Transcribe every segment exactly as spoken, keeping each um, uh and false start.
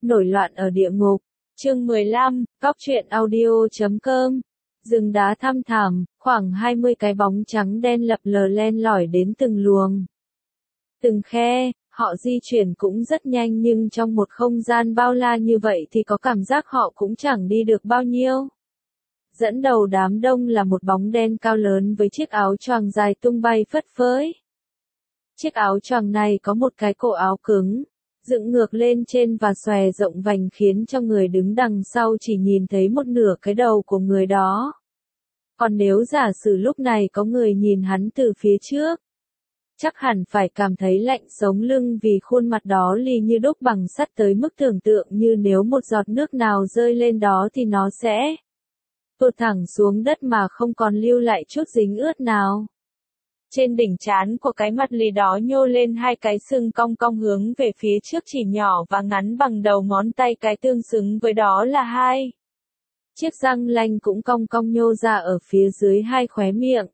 Nổi loạn ở địa ngục. Chương mười lăm, Cóc truyện audio chấm com. Rừng đá thăm thẳm, khoảng hai mươi cái bóng trắng đen lập lờ len lỏi đến từng luồng, từng khe, họ di chuyển cũng rất nhanh nhưng trong một không gian bao la như vậy thì có cảm giác họ cũng chẳng đi được bao nhiêu. Dẫn đầu đám đông là một bóng đen cao lớn với chiếc áo choàng dài tung bay phất phới. Chiếc áo choàng này có một cái cổ áo cứng, dựng ngược lên trên và xòe rộng vành khiến cho người đứng đằng sau chỉ nhìn thấy một nửa cái đầu của người đó. Còn nếu giả sử lúc này có người nhìn hắn từ phía trước, chắc hẳn phải cảm thấy lạnh sống lưng vì khuôn mặt đó lì như đúc bằng sắt tới mức tưởng tượng như nếu một giọt nước nào rơi lên đó thì nó sẽ tuột thẳng xuống đất mà không còn lưu lại chút dính ướt nào. Trên đỉnh trán của cái mặt lì đó nhô lên hai cái sừng cong cong hướng về phía trước chỉ nhỏ và ngắn bằng đầu ngón tay, cái tương xứng với đó là hai chiếc răng lanh cũng cong cong nhô ra ở phía dưới hai khóe miệng.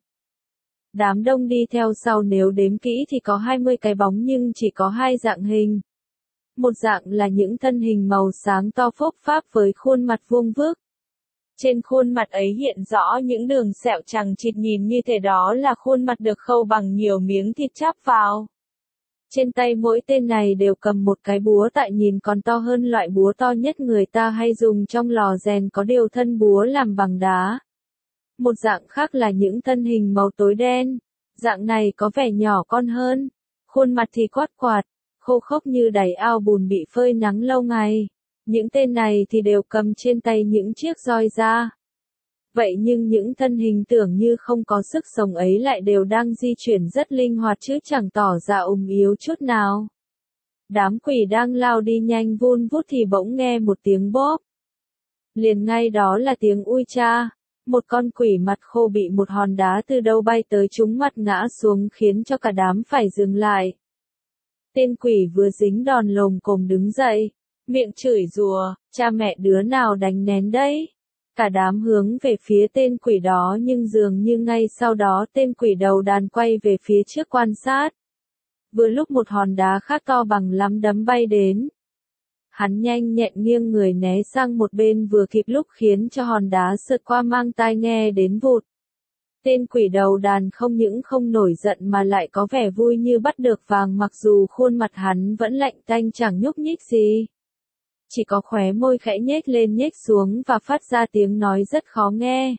Đám đông đi theo sau nếu đếm kỹ thì có hai mươi cái bóng nhưng chỉ có hai dạng hình. Một dạng là những thân hình màu sáng to phốc pháp với khuôn mặt vuông vức. Trên khuôn mặt ấy hiện rõ những đường sẹo chằng chịt, nhìn như thể đó là khuôn mặt được khâu bằng nhiều miếng thịt chắp vào. Trên tay mỗi tên này đều cầm một cái búa tại nhìn còn to hơn loại búa to nhất người ta hay dùng trong lò rèn, có điều thân búa làm bằng đá. Một dạng khác là những thân hình màu tối đen. Dạng này có vẻ nhỏ con hơn. Khuôn mặt thì quát quạt, khô khốc như đáy ao bùn bị phơi nắng lâu ngày. Những tên này thì đều cầm trên tay những chiếc roi da. Vậy nhưng những thân hình tưởng như không có sức sống ấy lại đều đang di chuyển rất linh hoạt chứ chẳng tỏ ra ốm yếu chút nào. Đám quỷ đang lao đi nhanh vun vút thì bỗng nghe một tiếng bóp. Liền ngay đó là tiếng ui cha. Một con quỷ mặt khô bị một hòn đá từ đâu bay tới trúng mặt ngã xuống khiến cho cả đám phải dừng lại. Tên quỷ vừa dính đòn lồm cồm đứng dậy, miệng chửi rủa, cha mẹ đứa nào đánh nén đấy. Cả đám hướng về phía tên quỷ đó nhưng dường như ngay sau đó tên quỷ đầu đàn quay về phía trước quan sát. Vừa lúc một hòn đá khác to bằng nắm đấm bay đến. Hắn nhanh nhẹn nghiêng người né sang một bên vừa kịp lúc khiến cho hòn đá sượt qua mang tai nghe đến vụt. Tên quỷ đầu đàn không những không nổi giận mà lại có vẻ vui như bắt được vàng, mặc dù khuôn mặt hắn vẫn lạnh tanh chẳng nhúc nhích gì. Chỉ có khóe môi khẽ nhếch lên nhếch xuống và phát ra tiếng nói rất khó nghe.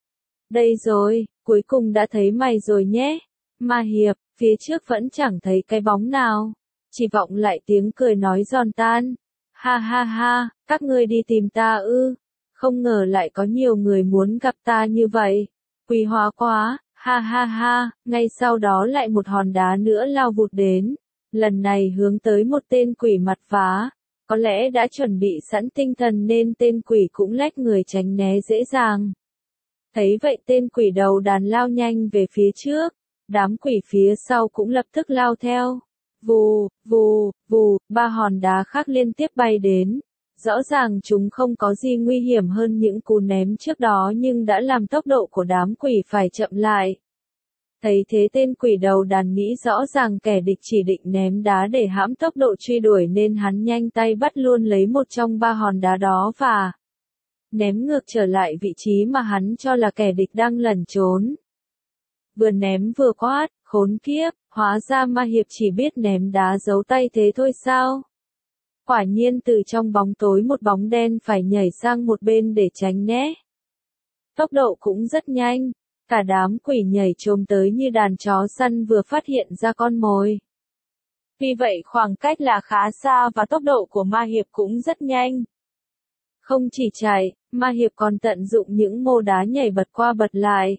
Đây rồi, cuối cùng đã thấy mày rồi nhé. Ma Hiệp, phía trước vẫn chẳng thấy cái bóng nào. Chỉ vọng lại tiếng cười nói giòn tan. Ha ha ha, các ngươi đi tìm ta ư? Không ngờ lại có nhiều người muốn gặp ta như vậy. Quý hóa quá, ha ha ha, ngay sau đó lại một hòn đá nữa lao vụt đến. Lần này hướng tới một tên quỷ mặt phá. Có lẽ đã chuẩn bị sẵn tinh thần nên tên quỷ cũng lách người tránh né dễ dàng. Thấy vậy tên quỷ đầu đàn lao nhanh về phía trước. Đám quỷ phía sau cũng lập tức lao theo. Vù, vù, vù, ba hòn đá khác liên tiếp bay đến. Rõ ràng chúng không có gì nguy hiểm hơn những cú ném trước đó nhưng đã làm tốc độ của đám quỷ phải chậm lại. Thấy thế tên quỷ đầu đàn nghĩ rõ ràng kẻ địch chỉ định ném đá để hãm tốc độ truy đuổi nên hắn nhanh tay bắt luôn lấy một trong ba hòn đá đó và ném ngược trở lại vị trí mà hắn cho là kẻ địch đang lẩn trốn. Vừa ném vừa quát, khốn kiếp, hóa ra Ma Hiệp chỉ biết ném đá giấu tay thế thôi sao? Quả nhiên từ trong bóng tối một bóng đen phải nhảy sang một bên để tránh né. Tốc độ cũng rất nhanh, cả đám quỷ nhảy chồm tới như đàn chó săn vừa phát hiện ra con mồi. Vì vậy khoảng cách là khá xa và tốc độ của Ma Hiệp cũng rất nhanh. Không chỉ chạy, Ma Hiệp còn tận dụng những mô đá nhảy bật qua bật lại.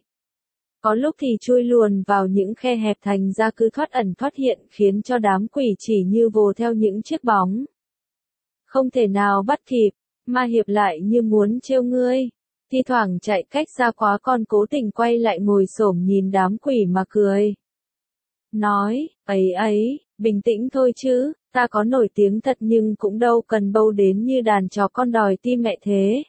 Có lúc thì chui luồn vào những khe hẹp thành ra cứ thoát ẩn thoát hiện khiến cho đám quỷ chỉ như vồ theo những chiếc bóng. Không thể nào bắt kịp, Ma Hiệp lại như muốn trêu ngươi. Thi thoảng chạy cách xa quá còn cố tình quay lại ngồi xổm nhìn đám quỷ mà cười. Nói, ấy ấy, bình tĩnh thôi chứ, ta có nổi tiếng thật nhưng cũng đâu cần bâu đến như đàn chó con đòi tim mẹ thế.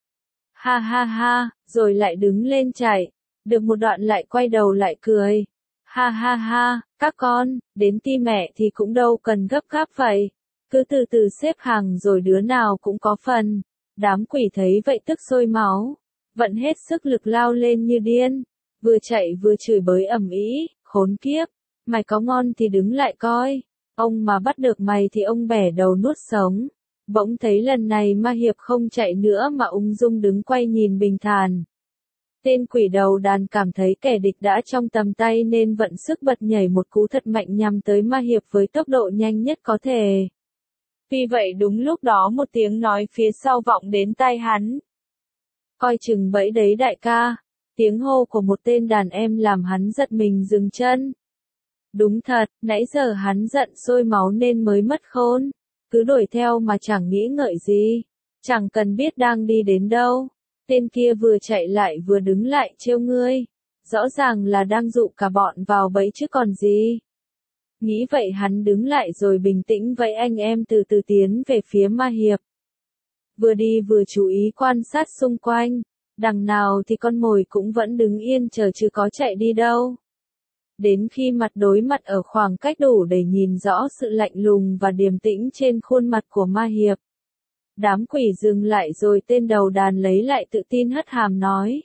Ha ha ha, rồi lại đứng lên chạy. Được một đoạn lại quay đầu lại cười. Ha ha ha, các con, đến tim mẹ thì cũng đâu cần gấp gáp vậy. cứ từ từ xếp hàng rồi đứa nào cũng có phần. Đám quỷ thấy vậy tức sôi máu, vận hết sức lực lao lên như điên, vừa chạy vừa chửi bới ầm ĩ, khốn kiếp, mày có ngon thì đứng lại coi, ông mà bắt được mày thì ông bẻ đầu nuốt sống. Bỗng thấy lần này ma hiệp không chạy nữa mà ung dung đứng quay nhìn bình thản. Tên quỷ đầu đàn cảm thấy kẻ địch đã trong tầm tay nên vận sức bật nhảy một cú thật mạnh nhằm tới ma hiệp với tốc độ nhanh nhất có thể. Vì vậy đúng lúc đó một tiếng nói phía sau vọng đến tai hắn. Coi chừng bẫy đấy đại ca, tiếng hô của một tên đàn em làm hắn giật mình dừng chân. Đúng thật, nãy giờ hắn giận sôi máu nên mới mất khôn, cứ đuổi theo mà chẳng nghĩ ngợi gì, chẳng cần biết đang đi đến đâu. Tên kia vừa chạy lại vừa đứng lại trêu ngươi, rõ ràng là đang dụ cả bọn vào bẫy chứ còn gì. Nghĩ vậy hắn đứng lại rồi bình tĩnh vẫy anh em từ từ tiến về phía ma hiệp. Vừa đi vừa chú ý quan sát xung quanh, đằng nào thì con mồi cũng vẫn đứng yên chờ chứ có chạy đi đâu. Đến khi mặt đối mặt ở khoảng cách đủ để nhìn rõ sự lạnh lùng và điềm tĩnh trên khuôn mặt của ma hiệp. Đám quỷ dừng lại rồi tên đầu đàn lấy lại tự tin hất hàm nói.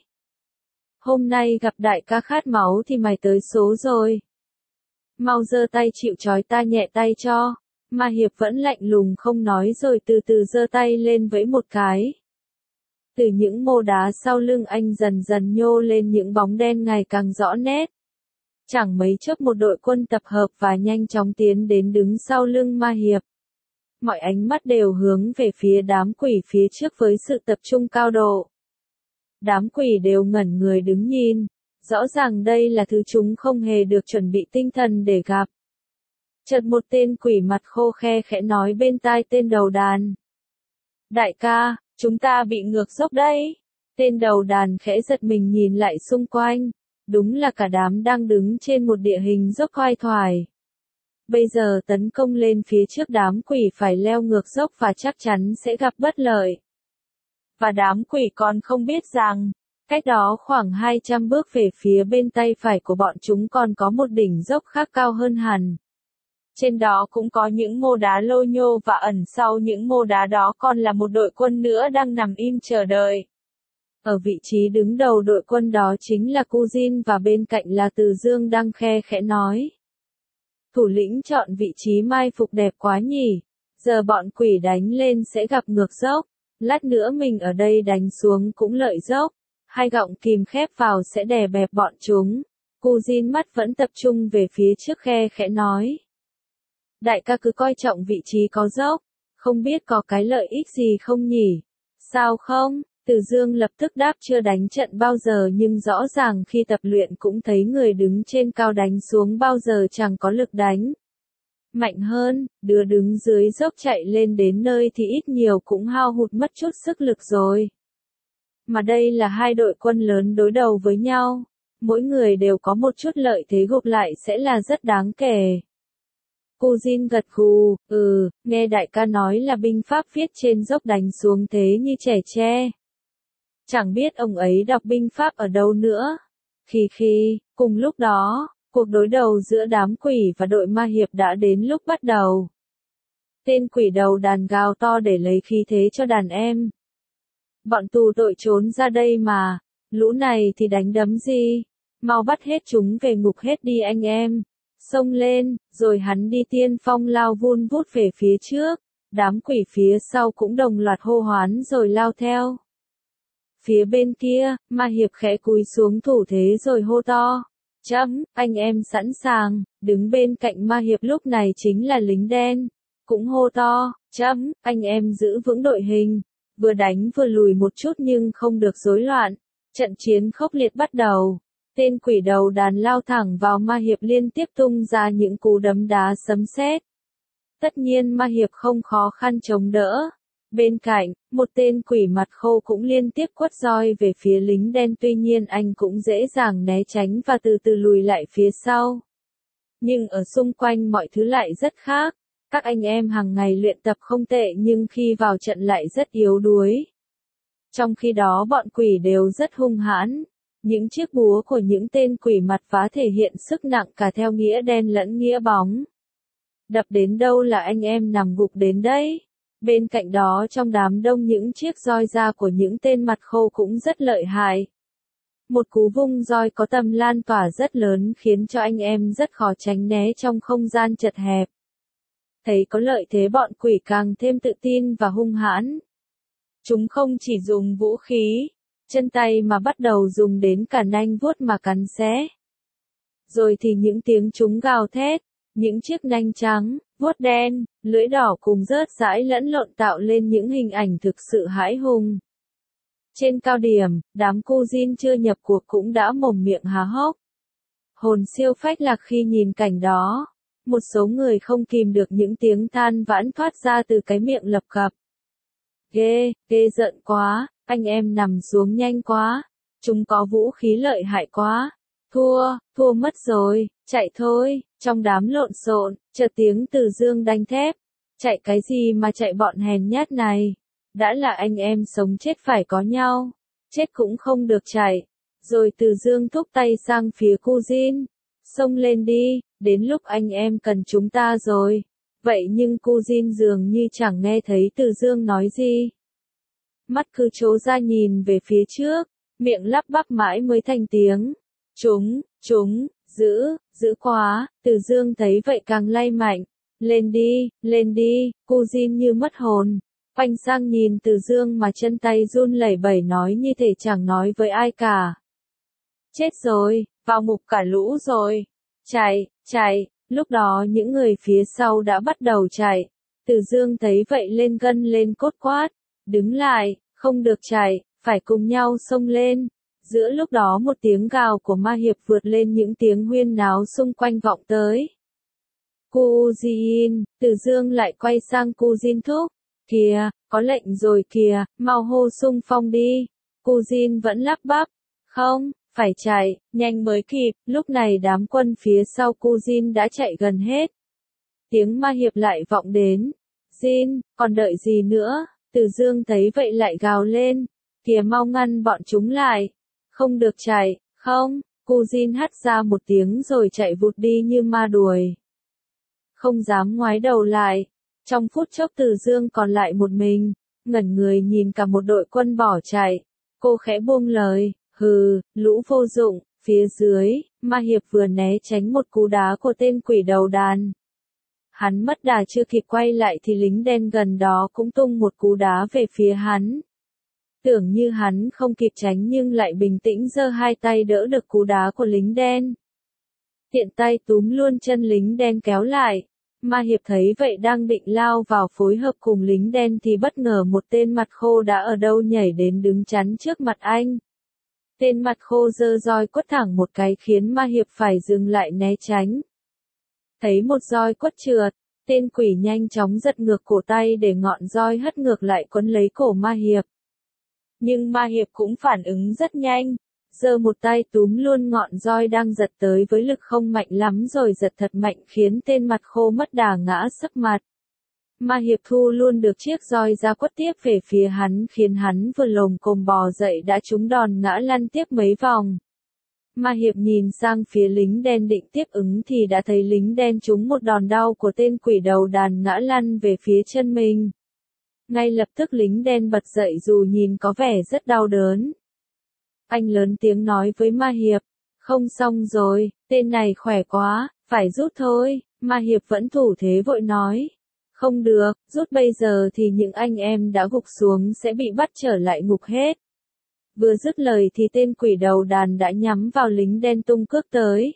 Hôm nay gặp đại ca khát máu thì mày tới số rồi. Mau giơ tay chịu trói ta nhẹ tay cho. Ma hiệp vẫn lạnh lùng không nói rồi từ từ giơ tay lên vẫy một cái. Từ những mô đá sau lưng anh dần dần nhô lên những bóng đen ngày càng rõ nét. Chẳng mấy chốc một đội quân tập hợp và nhanh chóng tiến đến đứng sau lưng ma hiệp. Mọi ánh mắt đều hướng về phía đám quỷ phía trước với sự tập trung cao độ. Đám quỷ đều ngẩn người đứng nhìn, rõ ràng đây là thứ chúng không hề được chuẩn bị tinh thần để gặp. Chợt một tên quỷ mặt khô khe khẽ nói bên tai tên đầu đàn. Đại ca, chúng ta bị ngược dốc đấy. Tên đầu đàn khẽ giật mình nhìn lại xung quanh, đúng là cả đám đang đứng trên một địa hình dốc khoai thoải. Bây giờ tấn công lên phía trước đám quỷ phải leo ngược dốc và chắc chắn sẽ gặp bất lợi. Và đám quỷ còn không biết rằng, cách đó khoảng hai trăm bước về phía bên tay phải của bọn chúng còn có một đỉnh dốc khác cao hơn hẳn. Trên đó cũng có những mô đá lô nhô và ẩn sau những mô đá đó còn là một đội quân nữa đang nằm im chờ đợi. Ở vị trí đứng đầu đội quân đó chính là Cu Jin và bên cạnh là Từ Dương đang khe khẽ nói. Thủ lĩnh chọn vị trí mai phục đẹp quá nhỉ, giờ bọn quỷ đánh lên sẽ gặp ngược dốc, lát nữa mình ở đây đánh xuống cũng lợi dốc, hai gọng kìm khép vào sẽ đè bẹp bọn chúng. Cu Jin mắt vẫn tập trung về phía trước khe khẽ nói. Đại ca cứ coi trọng vị trí có dốc, không biết có cái lợi ích gì không nhỉ? Sao không? Từ Dương lập tức đáp chưa đánh trận bao giờ nhưng rõ ràng khi tập luyện cũng thấy người đứng trên cao đánh xuống bao giờ chẳng có lực đánh. Mạnh hơn, đứa đứng dưới dốc chạy lên đến nơi thì ít nhiều cũng hao hụt mất chút sức lực rồi. Mà đây là hai đội quân lớn đối đầu với nhau, mỗi người đều có một chút lợi thế gộp lại sẽ là rất đáng kể. Cu Jin gật gù, ừ, nghe đại ca nói là binh pháp viết trên dốc đánh xuống thế như trẻ tre. Chẳng biết ông ấy đọc binh pháp ở đâu nữa. Khi khi, cùng lúc đó, cuộc đối đầu giữa đám quỷ và đội ma hiệp đã đến lúc bắt đầu. Tên quỷ đầu đàn gào to để lấy khí thế cho đàn em. Bọn tù tội trốn ra đây mà, lũ này thì đánh đấm gì, mau bắt hết chúng về ngục hết đi anh em. Xông lên, rồi hắn đi tiên phong lao vun vút về phía trước, đám quỷ phía sau cũng đồng loạt hô hoán rồi lao theo. Phía bên kia, ma hiệp khẽ cúi xuống thủ thế rồi hô to. Chấm, anh em sẵn sàng, đứng bên cạnh ma hiệp lúc này chính là lính đen. Cũng hô to, chấm, anh em giữ vững đội hình. Vừa đánh vừa lùi một chút nhưng không được rối loạn. Trận chiến khốc liệt bắt đầu. Tên quỷ đầu đàn lao thẳng vào ma hiệp liên tiếp tung ra những cú đấm đá sấm sét. Tất nhiên ma hiệp không khó khăn chống đỡ. Bên cạnh, một tên quỷ mặt khô cũng liên tiếp quất roi về phía lính đen tuy nhiên anh cũng dễ dàng né tránh và từ từ lùi lại phía sau. Nhưng ở xung quanh mọi thứ lại rất khác. Các anh em hàng ngày luyện tập không tệ nhưng khi vào trận lại rất yếu đuối. Trong khi đó bọn quỷ đều rất hung hãn. Những chiếc búa của những tên quỷ mặt phá thể hiện sức nặng cả theo nghĩa đen lẫn nghĩa bóng. Đập đến đâu là anh em nằm gục đến đấy. Bên cạnh đó trong đám đông những chiếc roi da của những tên mặt khô cũng rất lợi hại. Một cú vung roi có tầm lan tỏa rất lớn khiến cho anh em rất khó tránh né trong không gian chật hẹp. Thấy có lợi thế bọn quỷ càng thêm tự tin và hung hãn. Chúng không chỉ dùng vũ khí, chân tay mà bắt đầu dùng đến cả nanh vuốt mà cắn xé. Rồi thì những tiếng chúng gào thét, những chiếc nanh trắng, vuốt đen, lưỡi đỏ cùng rớt rãi lẫn lộn tạo lên những hình ảnh thực sự hãi hùng. Trên cao điểm, đám cu Jin chưa nhập cuộc cũng đã mồm miệng há hốc. Hồn siêu phách lạc khi nhìn cảnh đó. Một số người không kìm được những tiếng than vãn thoát ra từ cái miệng lập cập. Ghê, ghê giận quá, anh em nằm xuống nhanh quá. Chúng có vũ khí lợi hại quá. Thua, thua mất rồi, chạy thôi. Trong đám lộn xộn, chợt tiếng Từ Dương đanh thép. Chạy cái gì mà chạy bọn hèn nhát này. Đã là anh em sống chết phải có nhau. Chết cũng không được chạy. Rồi Từ Dương thúc tay sang phía cu Jin. Xông lên đi, đến lúc anh em cần chúng ta rồi. Vậy nhưng cu Jin dường như chẳng nghe thấy Từ Dương nói gì. Mắt cứ trố ra nhìn về phía trước, miệng lắp bắp mãi mới thành tiếng. Chúng, chúng, giữ, giữ quá, Từ Dương thấy vậy càng lay mạnh. Lên đi, lên đi, cu Jin như mất hồn. Khoanh sang nhìn Từ Dương mà chân tay run lẩy bẩy nói như thể chẳng nói với ai cả. Chết rồi, vào ngục cả lũ rồi. Chạy, chạy, lúc đó những người phía sau đã bắt đầu chạy. Từ Dương thấy vậy lên gân lên cốt quát. Đứng lại, không được chạy, phải cùng nhau xông lên. Giữa lúc đó một tiếng gào của ma hiệp vượt lên những tiếng huyên náo xung quanh vọng tới. Cu Jin, Từ Dương lại quay sang cu Jin thúc. Kìa, có lệnh rồi kìa, mau hô xung phong đi. Cu Jin vẫn lắp bắp. Không, phải chạy, nhanh mới kịp. Lúc này đám quân phía sau cu Jin đã chạy gần hết. Tiếng ma hiệp lại vọng đến. Jin, còn đợi gì nữa? Từ Dương thấy vậy lại gào lên. Kìa mau ngăn bọn chúng lại. Không được chạy, không. Cu Jin hắt ra một tiếng rồi chạy vụt đi như ma đuổi. Không dám ngoái đầu lại. Trong phút chốc Từ Dương còn lại một mình, ngẩn người nhìn cả một đội quân bỏ chạy. Cô khẽ buông lời, hừ, lũ vô dụng. Phía dưới, ma hiệp vừa né tránh một cú đá của tên quỷ đầu đàn. Hắn mất đà chưa kịp quay lại thì lính đen gần đó cũng tung một cú đá về phía hắn. Tưởng như hắn không kịp tránh nhưng lại bình tĩnh giơ hai tay đỡ được cú đá của lính đen. Tiện tay túm luôn chân lính đen kéo lại. Ma hiệp thấy vậy đang định lao vào phối hợp cùng lính đen thì bất ngờ một tên mặt khô đã ở đâu nhảy đến đứng chắn trước mặt anh. Tên mặt khô giơ roi quất thẳng một cái khiến ma hiệp phải dừng lại né tránh. Thấy một roi quất trượt, tên quỷ nhanh chóng giật ngược cổ tay để ngọn roi hất ngược lại quấn lấy cổ ma hiệp. Nhưng ma hiệp cũng phản ứng rất nhanh, giơ một tay túm luôn ngọn roi đang giật tới với lực không mạnh lắm rồi giật thật mạnh khiến tên mặt khô mất đà ngã sấp mặt. Ma hiệp thu luôn được chiếc roi ra quất tiếp về phía hắn khiến hắn vừa lồm cồm bò dậy đã trúng đòn ngã lăn tiếp mấy vòng. Ma hiệp nhìn sang phía lính đen định tiếp ứng thì đã thấy lính đen trúng một đòn đau của tên quỷ đầu đàn ngã lăn về phía chân mình. Ngay lập tức lính đen bật dậy dù nhìn có vẻ rất đau đớn. Anh lớn tiếng nói với ma hiệp, không xong rồi, tên này khỏe quá, phải rút thôi. Ma hiệp vẫn thủ thế vội nói, không được, rút bây giờ thì những anh em đã gục xuống sẽ bị bắt trở lại ngục hết. Vừa dứt lời thì tên quỷ đầu đàn đã nhắm vào lính đen tung cước tới.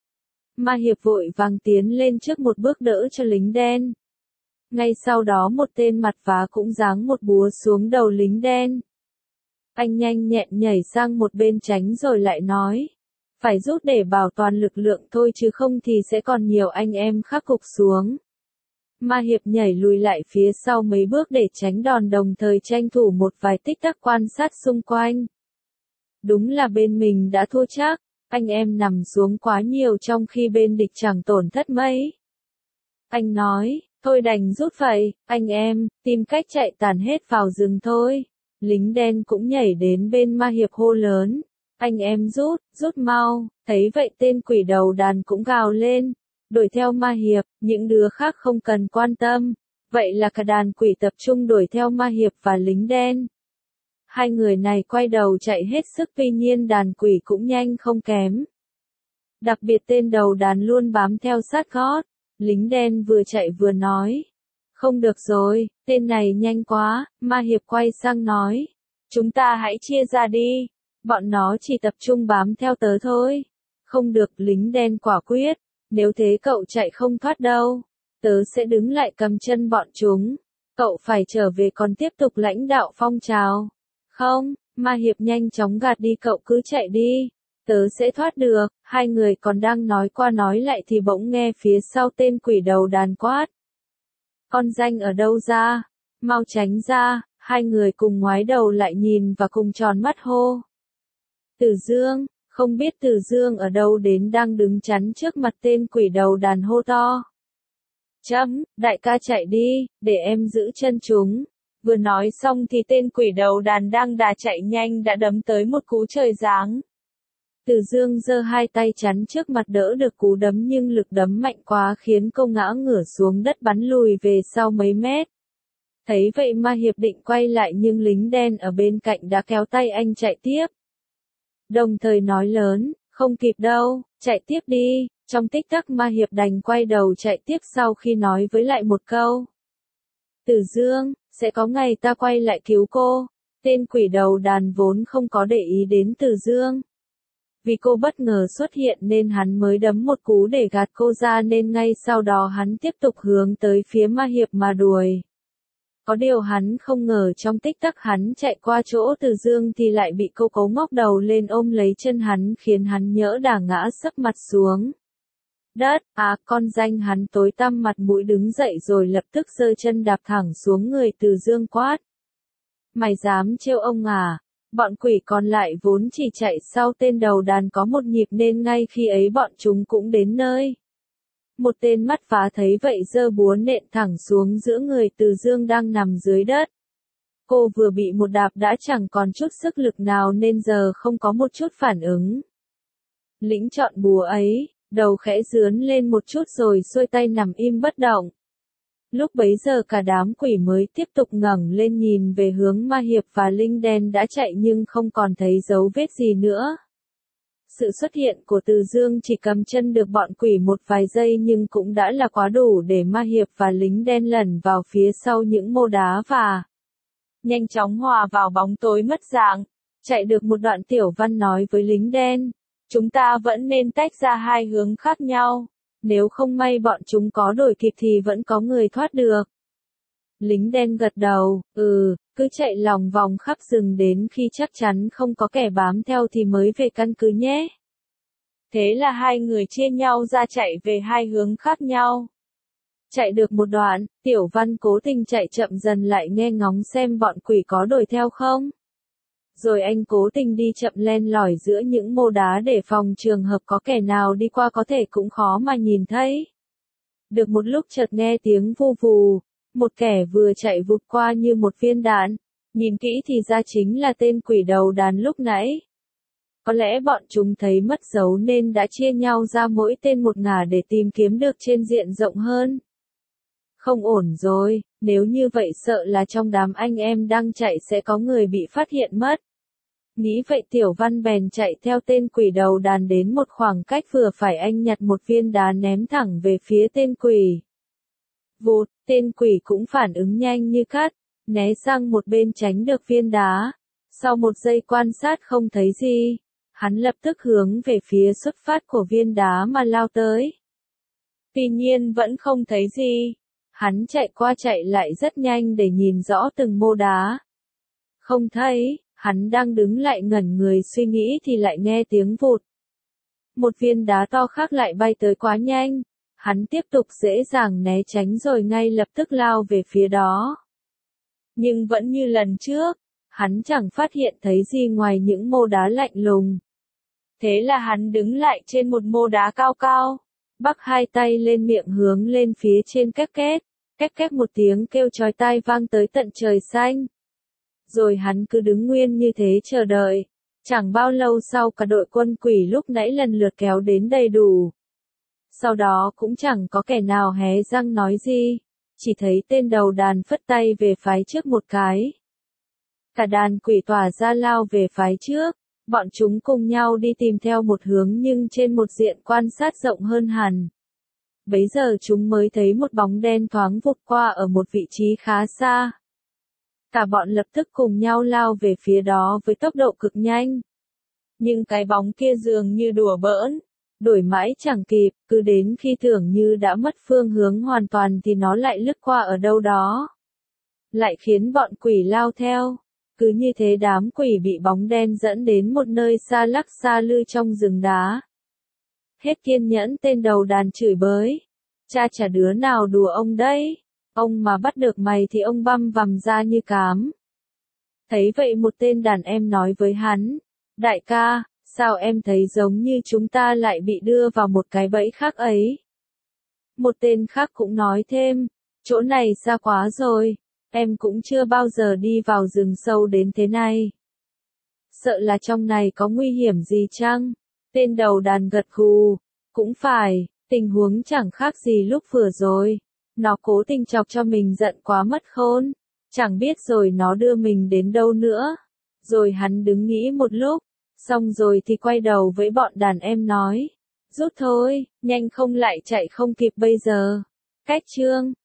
Ma hiệp vội vàng tiến lên trước một bước đỡ cho lính đen. Ngay sau đó một tên mặt vá cũng giáng một búa xuống đầu lính đen. Anh nhanh nhẹn nhảy sang một bên tránh rồi lại nói, phải rút để bảo toàn lực lượng thôi chứ không thì sẽ còn nhiều anh em khác gục xuống. Ma hiệp nhảy lùi lại phía sau mấy bước để tránh đòn đồng thời tranh thủ một vài tích tắc quan sát xung quanh. Đúng là bên mình đã thua chắc, anh em nằm xuống quá nhiều trong khi bên địch chẳng tổn thất mấy. Anh nói, thôi đành rút vậy, anh em, tìm cách chạy tàn hết vào rừng thôi. Lính đen cũng nhảy đến bên ma hiệp hô lớn, anh em rút, rút mau. Thấy vậy tên quỷ đầu đàn cũng gào lên, đuổi theo ma hiệp, những đứa khác không cần quan tâm. Vậy là cả đàn quỷ tập trung đuổi theo ma hiệp và lính đen. Hai người này quay đầu chạy hết sức, tuy nhiên đàn quỷ cũng nhanh không kém. Đặc biệt tên đầu đàn luôn bám theo sát gót. Lính đen vừa chạy vừa nói. Không được rồi, tên này nhanh quá, ma hiệp quay sang nói. Chúng ta hãy chia ra đi, bọn nó chỉ tập trung bám theo tớ thôi. Không được, lính đen quả quyết, nếu thế cậu chạy không thoát đâu. Tớ sẽ đứng lại cầm chân bọn chúng. Cậu phải trở về còn tiếp tục lãnh đạo phong trào. Không, ma hiệp nhanh chóng gạt đi, cậu cứ chạy đi. Tớ sẽ thoát được. Hai người còn đang nói qua nói lại thì bỗng nghe phía sau tên quỷ đầu đàn quát. Con danh ở đâu ra? Mau tránh ra. Hai người cùng ngoái đầu lại nhìn và cùng tròn mắt hô. Tử Dương, không biết Tử Dương ở đâu đến đang đứng chắn trước mặt tên quỷ đầu đàn hô to. Chấm, đại ca chạy đi, để em giữ chân chúng. Vừa nói xong thì tên quỷ đầu đàn đang đà chạy nhanh đã đấm tới một cú trời giáng. Tử Dương giơ hai tay chắn trước mặt đỡ được cú đấm, nhưng lực đấm mạnh quá khiến cô ngã ngửa xuống đất bắn lùi về sau mấy mét. Thấy vậy ma hiệp định quay lại nhưng lính đen ở bên cạnh đã kéo tay anh chạy tiếp. Đồng thời nói lớn, không kịp đâu, chạy tiếp đi. Trong tích tắc ma hiệp đành quay đầu chạy tiếp sau khi nói với lại một câu. Tử Dương, sẽ có ngày ta quay lại cứu cô. Tên quỷ đầu đàn vốn không có để ý đến Tử Dương. Vì cô bất ngờ xuất hiện nên hắn mới đấm một cú để gạt cô ra, nên ngay sau đó hắn tiếp tục hướng tới phía ma hiệp mà đuổi. Có điều hắn không ngờ trong tích tắc hắn chạy qua chỗ Tử Dương thì lại bị cô cố ngóc đầu lên ôm lấy chân hắn, khiến hắn nhỡ đà ngã sấp mặt xuống đất. À, con danh, hắn tối tăm mặt mũi đứng dậy rồi lập tức giơ chân đạp thẳng xuống người Tử Dương quát. Mày dám trêu ông à? Bọn quỷ còn lại vốn chỉ chạy sau tên đầu đàn có một nhịp nên ngay khi ấy bọn chúng cũng đến nơi. Một tên mắt phá thấy vậy giơ búa nện thẳng xuống giữa người Tử Dương đang nằm dưới đất. Cô vừa bị một đạp đã chẳng còn chút sức lực nào nên giờ không có một chút phản ứng. Lĩnh chọn búa ấy, đầu khẽ dướn lên một chút rồi xuôi tay nằm im bất động. Lúc bấy giờ cả đám quỷ mới tiếp tục ngẩng lên nhìn về hướng ma hiệp và linh đen đã chạy nhưng không còn thấy dấu vết gì nữa. Sự xuất hiện của Tử Dương chỉ cầm chân được bọn quỷ một vài giây nhưng cũng đã là quá đủ để ma hiệp và lính đen lẩn vào phía sau những mô đá và nhanh chóng hòa vào bóng tối mất dạng. Chạy được một đoạn Tiểu Văn nói với lính đen. Chúng ta vẫn nên tách ra hai hướng khác nhau. Nếu không may bọn chúng có đuổi kịp thì vẫn có người thoát được. Lính đen gật đầu, ừ, cứ chạy lòng vòng khắp rừng đến khi chắc chắn không có kẻ bám theo thì mới về căn cứ nhé. Thế là hai người chia nhau ra chạy về hai hướng khác nhau. Chạy được một đoạn, Tiểu Văn cố tình chạy chậm dần lại nghe ngóng xem bọn quỷ có đuổi theo không. Rồi anh cố tình đi chậm len lỏi giữa những mô đá để phòng trường hợp có kẻ nào đi qua có thể cũng khó mà nhìn thấy. Được một lúc chợt nghe tiếng vù vù, một kẻ vừa chạy vụt qua như một viên đạn, nhìn kỹ thì ra chính là tên quỷ đầu đàn lúc nãy. Có lẽ bọn chúng thấy mất dấu nên đã chia nhau ra mỗi tên một ngả để tìm kiếm được trên diện rộng hơn. Không ổn rồi, nếu như vậy sợ là trong đám anh em đang chạy sẽ có người bị phát hiện mất. Nghĩ vậy Tiểu Văn bèn chạy theo tên quỷ đầu đàn đến một khoảng cách vừa phải, anh nhặt một viên đá ném thẳng về phía tên quỷ. Vụt, tên quỷ cũng phản ứng nhanh như cắt, né sang một bên tránh được viên đá. Sau một giây quan sát không thấy gì, hắn lập tức hướng về phía xuất phát của viên đá mà lao tới. Tuy nhiên vẫn không thấy gì. Hắn chạy qua chạy lại rất nhanh để nhìn rõ từng mô đá. Không thấy, hắn đang đứng lại ngẩn người suy nghĩ thì lại nghe tiếng vụt. Một viên đá to khác lại bay tới quá nhanh. Hắn tiếp tục dễ dàng né tránh rồi ngay lập tức lao về phía đó. Nhưng vẫn như lần trước, hắn chẳng phát hiện thấy gì ngoài những mô đá lạnh lùng. Thế là hắn đứng lại trên một mô đá cao cao, bắc hai tay lên miệng hướng lên phía trên két két. Két két một tiếng kêu chói tai vang tới tận trời xanh. Rồi hắn cứ đứng nguyên như thế chờ đợi. Chẳng bao lâu sau cả đội quân quỷ lúc nãy lần lượt kéo đến đầy đủ. Sau đó cũng chẳng có kẻ nào hé răng nói gì, chỉ thấy tên đầu đàn phất tay về phái trước một cái. Cả đàn quỷ tỏa ra lao về phái trước, bọn chúng cùng nhau đi tìm theo một hướng nhưng trên một diện quan sát rộng hơn hẳn. Bấy giờ chúng mới thấy một bóng đen thoáng vụt qua ở một vị trí khá xa. Cả bọn lập tức cùng nhau lao về phía đó với tốc độ cực nhanh. Nhưng cái bóng kia dường như đùa bỡn, đuổi mãi chẳng kịp, cứ đến khi tưởng như đã mất phương hướng hoàn toàn thì nó lại lướt qua ở đâu đó. Lại khiến bọn quỷ lao theo. Cứ như thế đám quỷ bị bóng đen dẫn đến một nơi xa lắc xa lư trong rừng đá. Hết kiên nhẫn tên đầu đàn chửi bới. Cha chả đứa nào đùa ông đấy. Ông mà bắt được mày thì ông băm vằm ra như cám. Thấy vậy một tên đàn em nói với hắn. Đại ca, sao em thấy giống như chúng ta lại bị đưa vào một cái bẫy khác ấy? Một tên khác cũng nói thêm. Chỗ này xa quá rồi. Em cũng chưa bao giờ đi vào rừng sâu đến thế này. Sợ là trong này có nguy hiểm gì chăng? Tên đầu đàn gật gù. Cũng phải, tình huống chẳng khác gì lúc vừa rồi. Nó cố tình chọc cho mình giận quá mất khôn. Chẳng biết rồi nó đưa mình đến đâu nữa. Rồi hắn đứng nghĩ một lúc. Xong rồi thì quay đầu với bọn đàn em nói. Rút thôi, nhanh không lại chạy không kịp bây giờ. Cách chương